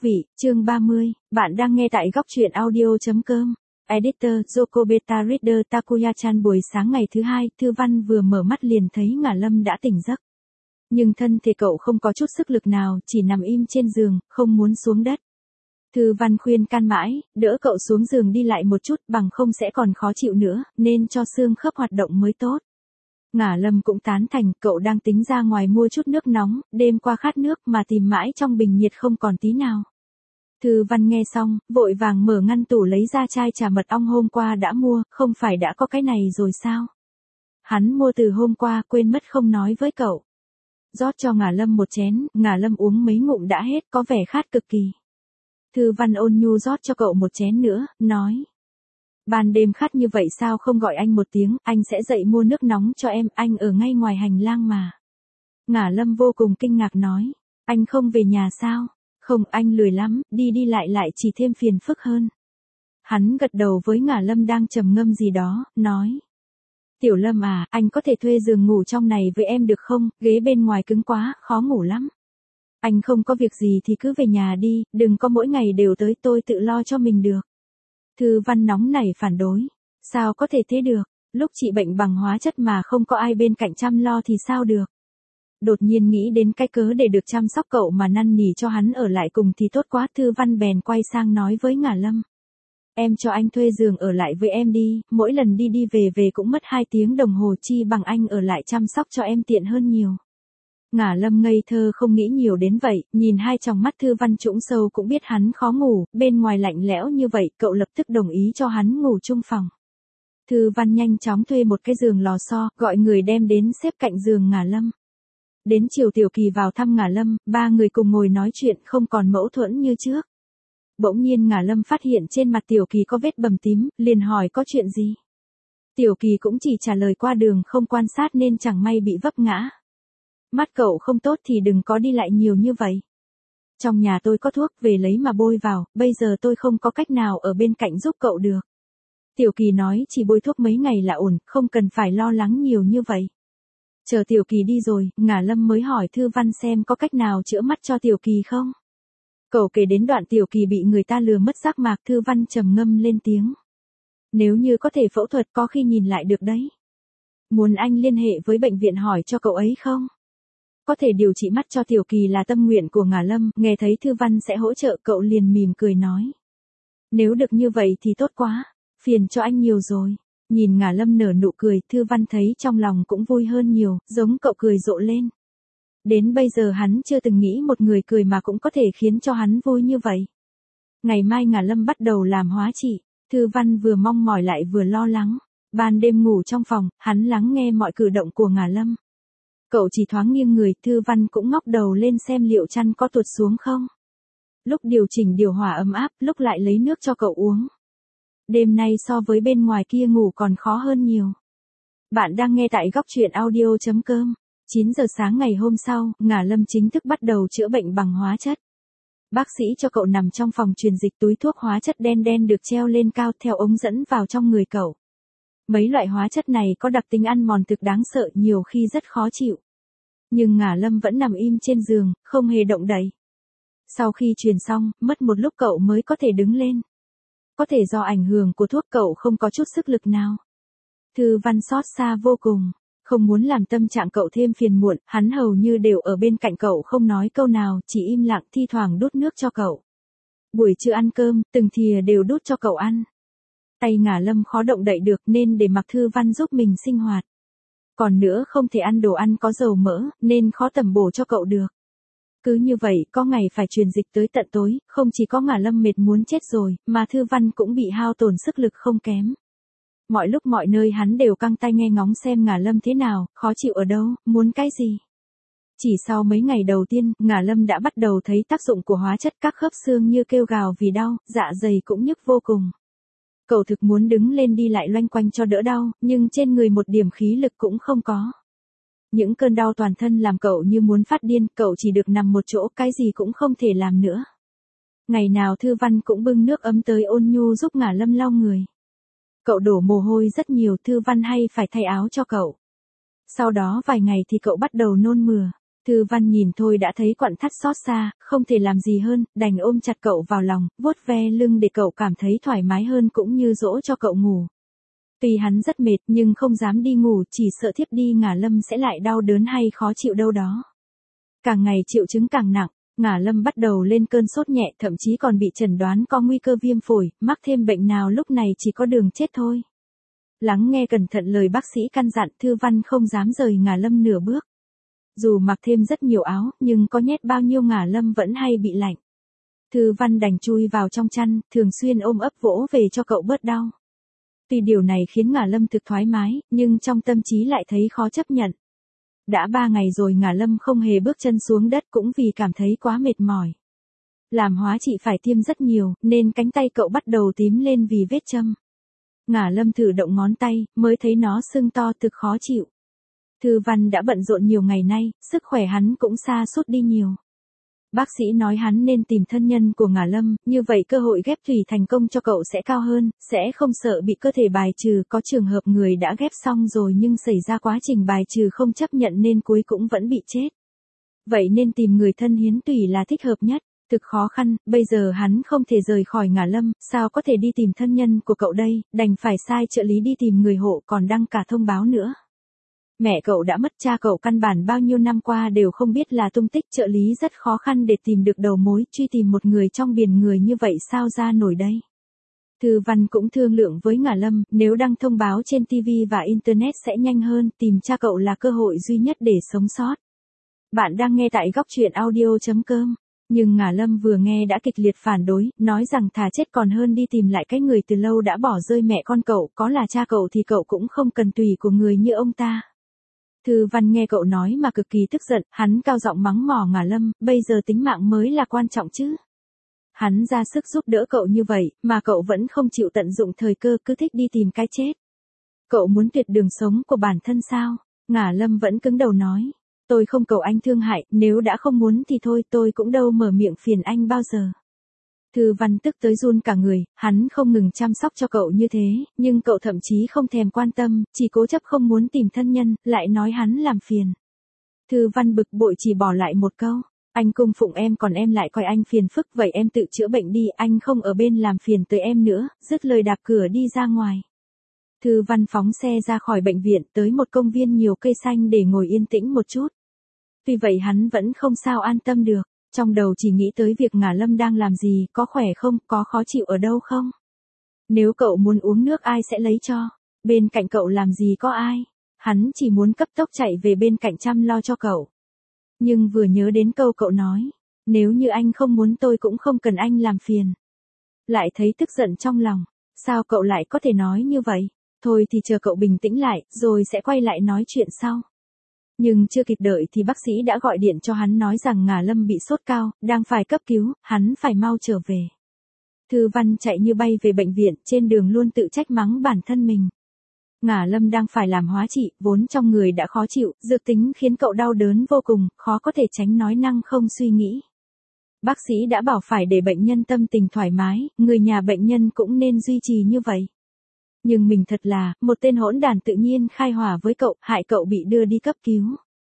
vị, chương 30, bạn đang nghe tại góc truyện audio.com. Editor, Yoko Beta Reader Takuya-chan. Buổi sáng ngày thứ hai, Thư Văn vừa mở mắt liền thấy Ngả Lâm đã tỉnh giấc. Nhưng thân thể cậu không có chút sức lực nào, chỉ nằm im trên giường, không muốn xuống đất. Thư Văn khuyên can mãi, đỡ cậu xuống giường đi lại một chút, bằng không sẽ còn khó chịu nữa, nên cho xương khớp hoạt động mới tốt. Ngả Lâm cũng tán thành, cậu đang tính ra ngoài mua chút nước nóng, đêm qua khát nước mà tìm mãi trong bình nhiệt không còn tí nào. Thư Văn nghe xong, vội vàng mở ngăn tủ lấy ra chai trà mật ong hôm qua đã mua, không phải đã có cái này rồi sao? Hắn mua từ hôm qua, quên mất không nói với cậu. Rót cho Ngả Lâm một chén, Ngả Lâm uống mấy ngụm đã hết, có vẻ khát cực kỳ. Thư Văn ôn nhu rót cho cậu một chén nữa, nói. Ban đêm khát như vậy sao không gọi anh một tiếng, anh sẽ dậy mua nước nóng cho em, anh ở ngay ngoài hành lang mà. Ngả Lâm vô cùng kinh ngạc nói, anh không về nhà sao? Không, anh lười lắm, đi lại chỉ thêm phiền phức hơn. Hắn gật đầu với Ngả Lâm đang trầm ngâm gì đó, nói. Tiểu Lâm à, anh có thể thuê giường ngủ trong này với em được không, ghế bên ngoài cứng quá, khó ngủ lắm. Anh không có việc gì thì cứ về nhà đi, đừng có mỗi ngày đều tới, tôi tự lo cho mình được. Thư Văn nóng nảy phản đối. Sao có thể thế được, lúc chị bệnh bằng hóa chất mà không có ai bên cạnh chăm lo thì sao được. Đột nhiên nghĩ đến cái cớ để được chăm sóc cậu mà năn nỉ cho hắn ở lại cùng thì tốt quá. Thư Văn bèn quay sang nói với Ngả Lâm. Em cho anh thuê giường ở lại với em đi, mỗi lần đi về cũng mất 2 tiếng đồng hồ, chi bằng anh ở lại chăm sóc cho em tiện hơn nhiều. Ngả Lâm ngây thơ không nghĩ nhiều đến vậy, nhìn hai tròng mắt Thư Văn trũng sâu cũng biết hắn khó ngủ, bên ngoài lạnh lẽo như vậy, cậu lập tức đồng ý cho hắn ngủ chung phòng. Thư Văn nhanh chóng thuê một cái giường lò xo, gọi người đem đến xếp cạnh giường Ngả Lâm. Đến chiều Tiểu Kỳ vào thăm Ngả Lâm, ba người cùng ngồi nói chuyện không còn mâu thuẫn như trước. Bỗng nhiên Ngả Lâm phát hiện trên mặt Tiểu Kỳ có vết bầm tím, liền hỏi có chuyện gì. Tiểu Kỳ cũng chỉ trả lời qua đường không quan sát nên chẳng may bị vấp ngã. Mắt cậu không tốt thì đừng có đi lại nhiều như vậy. Trong nhà tôi có thuốc, về lấy mà bôi vào, bây giờ tôi không có cách nào ở bên cạnh giúp cậu được. Tiểu Kỳ nói chỉ bôi thuốc mấy ngày là ổn, không cần phải lo lắng nhiều như vậy. Chờ Tiểu Kỳ đi rồi, Ngả Lâm mới hỏi Thư Văn xem có cách nào chữa mắt cho Tiểu Kỳ không. Cậu kể đến đoạn Tiểu Kỳ bị người ta lừa mất giác mạc. Thư Văn trầm ngâm lên tiếng. Nếu như có thể phẫu thuật có khi nhìn lại được đấy. Muốn anh liên hệ với bệnh viện hỏi cho cậu ấy không? Có thể điều trị mắt cho Tiểu Kỳ là tâm nguyện của Ngả Lâm, nghe thấy Thư Văn sẽ hỗ trợ cậu liền mỉm cười nói. Nếu được như vậy thì tốt quá, phiền cho anh nhiều rồi. Nhìn Ngả Lâm nở nụ cười, Thư Văn thấy trong lòng cũng vui hơn nhiều, giống cậu cười rộ lên. Đến bây giờ hắn chưa từng nghĩ một người cười mà cũng có thể khiến cho hắn vui như vậy. Ngày mai Ngả Lâm bắt đầu làm hóa trị, Thư Văn vừa mong mỏi lại vừa lo lắng. Ban đêm ngủ trong phòng, hắn lắng nghe mọi cử động của Ngả Lâm. Cậu chỉ thoáng nghiêng người, Thư Văn cũng ngóc đầu lên xem liệu chăn có tuột xuống không. Lúc điều chỉnh điều hòa ấm áp, lúc lại lấy nước cho cậu uống. Đêm nay so với bên ngoài kia ngủ còn khó hơn nhiều. Bạn đang nghe tại góc truyện audio.com. 9 giờ sáng ngày hôm sau, Ngả Lâm chính thức bắt đầu chữa bệnh bằng hóa chất. Bác sĩ cho cậu nằm trong phòng truyền dịch, túi thuốc hóa chất đen được treo lên cao theo ống dẫn vào trong người cậu. Mấy loại hóa chất này có đặc tính ăn mòn thực đáng sợ, nhiều khi rất khó chịu. Nhưng Ngả Lâm vẫn nằm im trên giường, không hề động đậy. Sau khi truyền xong, mất một lúc cậu mới có thể đứng lên. Có thể do ảnh hưởng của thuốc cậu không có chút sức lực nào. Thư Văn xót xa vô cùng, không muốn làm tâm trạng cậu thêm phiền muộn, hắn hầu như đều ở bên cạnh cậu không nói câu nào, chỉ im lặng thi thoảng đút nước cho cậu. Buổi trưa ăn cơm, từng thìa đều đút cho cậu ăn. Tay Ngả Lâm khó động đậy được nên để mặc Thư Văn giúp mình sinh hoạt. Còn nữa không thể ăn đồ ăn có dầu mỡ, nên khó tẩm bổ cho cậu được. Cứ như vậy, có ngày phải truyền dịch tới tận tối, không chỉ có Ngả Lâm mệt muốn chết rồi, mà Thư Văn cũng bị hao tổn sức lực không kém. Mọi lúc mọi nơi hắn đều căng tay nghe ngóng xem Ngả Lâm thế nào, khó chịu ở đâu, muốn cái gì. Chỉ sau mấy ngày đầu tiên, Ngả Lâm đã bắt đầu thấy tác dụng của hóa chất, các khớp xương như kêu gào vì đau, dạ dày cũng nhức vô cùng. Cậu thực muốn đứng lên đi lại loanh quanh cho đỡ đau, nhưng trên người một điểm khí lực cũng không có. Những cơn đau toàn thân làm cậu như muốn phát điên, cậu chỉ được nằm một chỗ, cái gì cũng không thể làm nữa. Ngày nào Thư Văn cũng bưng nước ấm tới ôn nhu giúp Ngả Lâm lau người. Cậu đổ mồ hôi rất nhiều, Thư Văn hay phải thay áo cho cậu. Sau đó vài ngày thì cậu bắt đầu nôn mửa. Thư Văn nhìn thôi đã thấy quặn thắt xót xa, không thể làm gì hơn, đành ôm chặt cậu vào lòng, vuốt ve lưng để cậu cảm thấy thoải mái hơn cũng như dỗ cho cậu ngủ. Tuy hắn rất mệt nhưng không dám đi ngủ, chỉ sợ thiếp đi ngả lâm sẽ lại đau đớn hay khó chịu đâu đó. Càng ngày triệu chứng càng nặng, ngả lâm bắt đầu lên cơn sốt nhẹ, thậm chí còn bị chẩn đoán có nguy cơ viêm phổi, mắc thêm bệnh nào lúc này chỉ có đường chết thôi. Lắng nghe cẩn thận lời bác sĩ căn dặn, Thư Văn không dám rời ngả lâm nửa bước. Dù mặc thêm rất nhiều áo, nhưng có nhét bao nhiêu ngả lâm vẫn hay bị lạnh. Thư Văn đành chui vào trong chăn, thường xuyên ôm ấp vỗ về cho cậu bớt đau. Tuy điều này khiến ngả lâm thực thoải mái, nhưng trong tâm trí lại thấy khó chấp nhận. Đã 3 ngày rồi ngả lâm không hề bước chân xuống đất cũng vì cảm thấy quá mệt mỏi. Làm hóa trị phải tiêm rất nhiều, nên cánh tay cậu bắt đầu tím lên vì vết châm. Ngả lâm thử động ngón tay, mới thấy nó sưng to thực khó chịu. Thư Văn đã bận rộn nhiều ngày nay, sức khỏe hắn cũng sa sút đi nhiều. Bác sĩ nói hắn nên tìm thân nhân của ngả lâm, như vậy cơ hội ghép thủy thành công cho cậu sẽ cao hơn, sẽ không sợ bị cơ thể bài trừ. Có trường hợp người đã ghép xong rồi nhưng xảy ra quá trình bài trừ không chấp nhận nên cuối cũng vẫn bị chết. Vậy nên tìm người thân hiến tủy là thích hợp nhất. Thực khó khăn, bây giờ hắn không thể rời khỏi ngả lâm, sao có thể đi tìm thân nhân của cậu đây, đành phải sai trợ lý đi tìm người hộ, còn đăng cả thông báo nữa. Mẹ cậu đã mất, cha cậu căn bản bao nhiêu năm qua đều không biết là tung tích, trợ lý rất khó khăn để tìm được đầu mối, truy tìm một người trong biển người như vậy sao ra nổi đây. Thư Văn cũng thương lượng với ngả lâm, nếu đăng thông báo trên TV và Internet sẽ nhanh hơn, tìm cha cậu là cơ hội duy nhất để sống sót. Bạn đang nghe tại góc truyện audio.com. Nhưng ngả lâm vừa nghe đã kịch liệt phản đối, nói rằng thà chết còn hơn đi tìm lại cái người từ lâu đã bỏ rơi mẹ con cậu, có là cha cậu thì cậu cũng không cần tùy của người như ông ta. Thư Văn nghe cậu nói mà cực kỳ tức giận, hắn cao giọng mắng mỏ ngả lâm, bây giờ tính mạng mới là quan trọng chứ. Hắn ra sức giúp đỡ cậu như vậy, mà cậu vẫn không chịu tận dụng thời cơ, cứ thích đi tìm cái chết. Cậu muốn tuyệt đường sống của bản thân sao? Ngả lâm vẫn cứng đầu nói. Tôi không cầu anh thương hại, nếu đã không muốn thì thôi, tôi cũng đâu mở miệng phiền anh bao giờ. Thư Văn tức tới run cả người, hắn không ngừng chăm sóc cho cậu như thế, nhưng cậu thậm chí không thèm quan tâm, chỉ cố chấp không muốn tìm thân nhân, lại nói hắn làm phiền. Thư Văn bực bội chỉ bỏ lại một câu, anh cung phụng em còn em lại coi anh phiền phức, vậy em tự chữa bệnh đi, anh không ở bên làm phiền tới em nữa, dứt lời đạp cửa đi ra ngoài. Thư Văn phóng xe ra khỏi bệnh viện tới một công viên nhiều cây xanh để ngồi yên tĩnh một chút. Tuy vậy hắn vẫn không sao an tâm được, trong đầu chỉ nghĩ tới việc ngả lâm đang làm gì, có khỏe không, có khó chịu ở đâu không. Nếu cậu muốn uống nước ai sẽ lấy cho, bên cạnh cậu làm gì có ai, hắn chỉ muốn cấp tốc chạy về bên cạnh chăm lo cho cậu. Nhưng vừa nhớ đến câu cậu nói, nếu như anh không muốn tôi cũng không cần anh làm phiền. Lại thấy tức giận trong lòng, sao cậu lại có thể nói như vậy, thôi thì chờ cậu bình tĩnh lại, rồi sẽ quay lại nói chuyện sau. Nhưng chưa kịp đợi thì bác sĩ đã gọi điện cho hắn nói rằng ngả lâm bị sốt cao, đang phải cấp cứu, hắn phải mau trở về. Thư Văn chạy như bay về bệnh viện, trên đường luôn tự trách mắng bản thân mình. Ngả lâm đang phải làm hóa trị, vốn trong người đã khó chịu, dược tính khiến cậu đau đớn vô cùng, khó có thể tránh nói năng không suy nghĩ. Bác sĩ đã bảo phải để bệnh nhân tâm tình thoải mái, người nhà bệnh nhân cũng nên duy trì như vậy. Nhưng mình thật là, một tên hỗn đản tự nhiên khai hỏa với cậu, hại cậu bị đưa đi cấp cứu.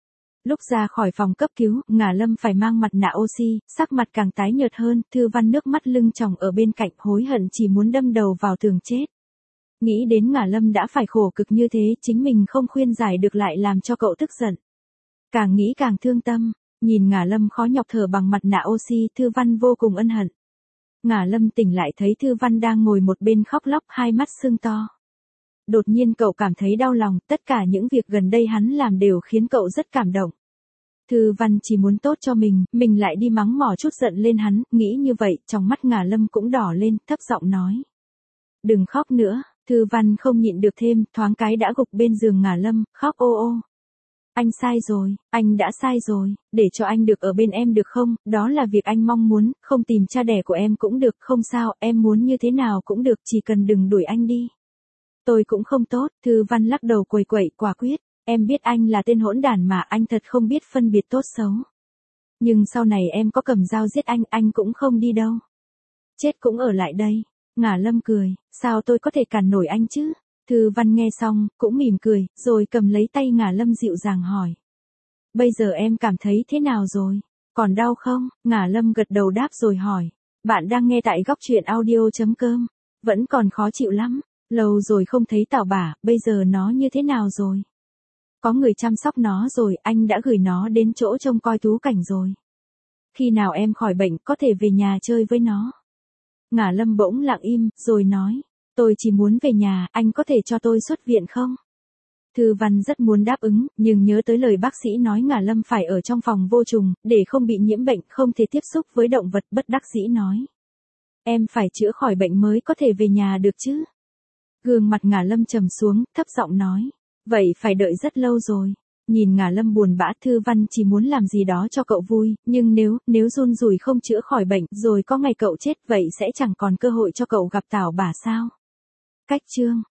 Lúc ra khỏi phòng cấp cứu, ngả lâm phải mang mặt nạ oxy, sắc mặt càng tái nhợt hơn, Thư Văn nước mắt lưng tròng ở bên cạnh, hối hận chỉ muốn đâm đầu vào tường chết. Nghĩ đến ngả lâm đã phải khổ cực như thế, chính mình không khuyên giải được lại làm cho cậu tức giận. Càng nghĩ càng thương tâm, nhìn ngả lâm khó nhọc thở bằng mặt nạ oxy, Thư Văn vô cùng ân hận. Ngả lâm tỉnh lại thấy Thư Văn đang ngồi một bên khóc lóc, hai mắt sưng to. Đột nhiên cậu cảm thấy đau lòng, tất cả những việc gần đây hắn làm đều khiến cậu rất cảm động. Thư Văn chỉ muốn tốt cho mình lại đi mắng mỏ chút giận lên hắn, nghĩ như vậy, trong mắt ngả lâm cũng đỏ lên, thấp giọng nói. Đừng khóc nữa, Thư Văn không nhịn được thêm, thoáng cái đã gục bên giường ngả lâm, khóc ô ô. Anh sai rồi, anh đã sai rồi, để cho anh được ở bên em được không, đó là việc anh mong muốn, không tìm cha đẻ của em cũng được, không sao, em muốn như thế nào cũng được, chỉ cần đừng đuổi anh đi. Tôi cũng không tốt, Thư Văn lắc đầu quẩy quẩy, quả quyết, em biết anh là tên hỗn đản mà, anh thật không biết phân biệt tốt xấu. Nhưng sau này em có cầm dao giết anh cũng không đi đâu. Chết cũng ở lại đây. Ngả lâm cười, sao tôi có thể cản nổi anh chứ? Thư Văn nghe xong, cũng mỉm cười, rồi cầm lấy tay ngả lâm dịu dàng hỏi. Bây giờ em cảm thấy thế nào rồi? Còn đau không? Ngả Lâm gật đầu đáp rồi hỏi. Bạn đang nghe tại góc truyện audio.com. Vẫn còn khó chịu lắm. Lâu rồi không thấy Tảo Bả, bây giờ nó như thế nào rồi? Có người chăm sóc nó rồi, anh đã gửi nó đến chỗ trông coi Tú Cảnh rồi. Khi nào em khỏi bệnh có thể về nhà chơi với nó. Ngả Lâm bỗng lặng im, rồi nói. Tôi chỉ muốn về nhà, anh có thể cho tôi xuất viện không? Thư Văn rất muốn đáp ứng, nhưng nhớ tới lời bác sĩ nói Ngả Lâm phải ở trong phòng vô trùng, để không bị nhiễm bệnh, không thể tiếp xúc với động vật, bất đắc dĩ nói. Em phải chữa khỏi bệnh mới có thể về nhà được chứ? Gương mặt Ngả Lâm trầm xuống, thấp giọng nói. Vậy phải đợi rất lâu rồi. Nhìn Ngả Lâm buồn bã, Thư Văn chỉ muốn làm gì đó cho cậu vui, nhưng nếu run rủi không chữa khỏi bệnh, rồi có ngày cậu chết, vậy sẽ chẳng còn cơ hội cho cậu gặp Tảo Bả sao? Cách chương